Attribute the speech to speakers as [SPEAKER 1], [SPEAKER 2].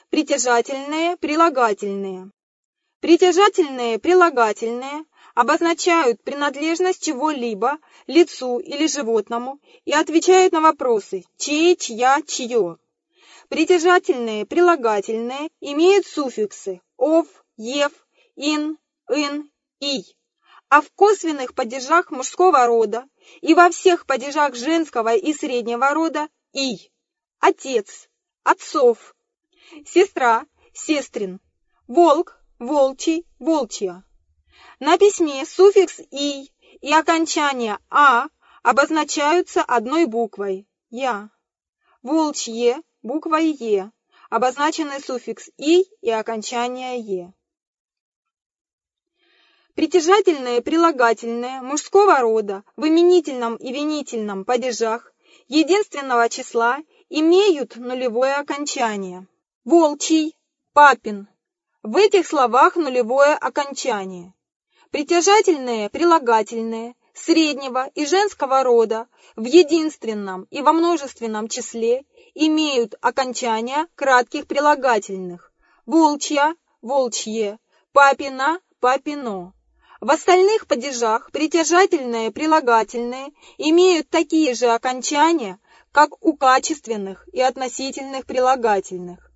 [SPEAKER 1] Притяжательные, прилагательные. Притяжательные, прилагательные обозначают принадлежность чего-либо лицу или животному и отвечают на вопросы «чей», «чья», «чье». Притяжательные, прилагательные имеют суффиксы «ов», «ев», «ин», «ын», «ий», а в косвенных падежах мужского рода и во всех падежах женского и среднего рода «ий». Отец, отцов, сестра, сестрин, волк, волчий, волчья. На письме суффикс «ий» и окончание «а» обозначаются одной буквой «я». Волчье буквой «е», обозначенный суффикс «ий» и окончание «е». Притяжательные, прилагательные мужского рода в именительном и винительном падежах единственного числа имеют нулевое окончание. Волчий, папин. В этих словах нулевое окончание. Притяжательные, прилагательные среднего и женского рода в единственном и во множественном числе имеют окончания кратких прилагательных. Волчья, волчье, папина, папино. В остальных падежах притяжательные, прилагательные имеют такие же окончания, как у качественных и относительных прилагательных.